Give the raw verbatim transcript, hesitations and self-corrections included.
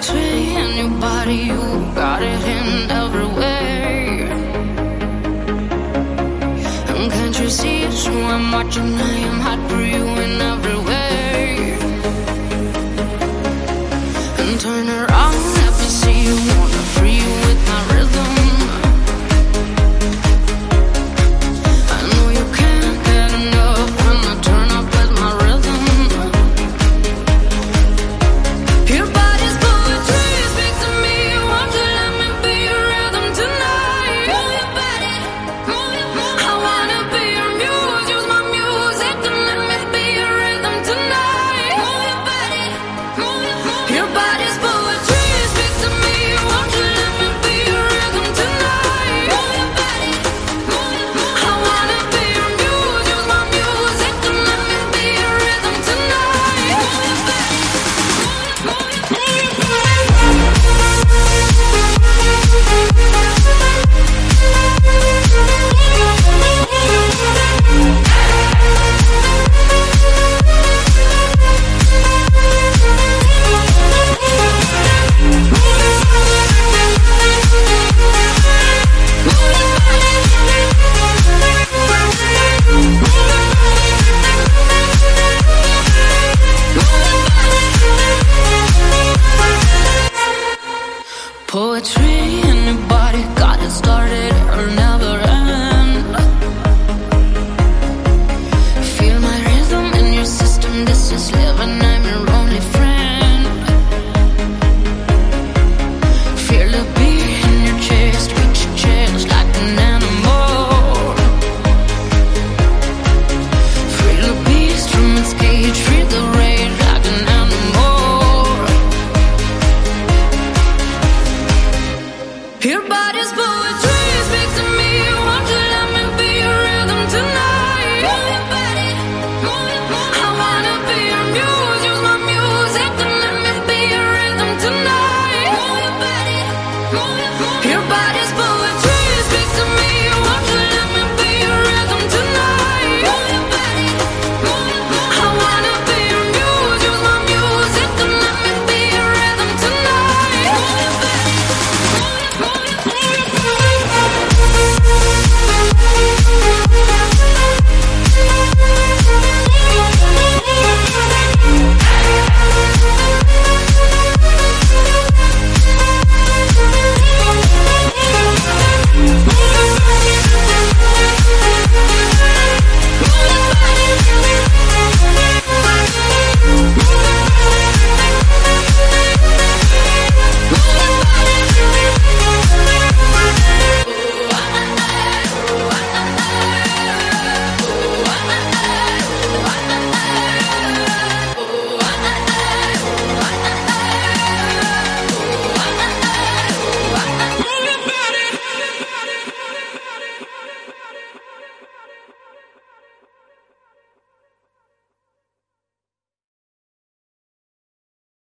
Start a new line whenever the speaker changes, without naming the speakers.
poetry in your body, you got it in every way. And can't you see it's who I'm watching? I am hot for you in every way. And turn around, let me see you, wanna free you with my rhythm. I know you can't get enough when I turn up with my rhythm. Your body's poetry, speak to me, won't you let me be your rhythm tonight? Move your body, move your body. I wanna be your muse, use my music to let me be your rhythm tonight. Move your body, move your body. Your body's poetry, speak to me, won't you let me be your rhythm tonight? Move your body, move your body. I wanna be your muse, use my music to let me be your rhythm tonight. Move your body, move your body. Poetry in your body, got it started, it'll never end. Feel my rhythm in your system, this is living, I'm your only friend. Feel the beat in your chest, reach your chest like an animal. Free the beast from its cage, free the rage like an animal. Your body's blue.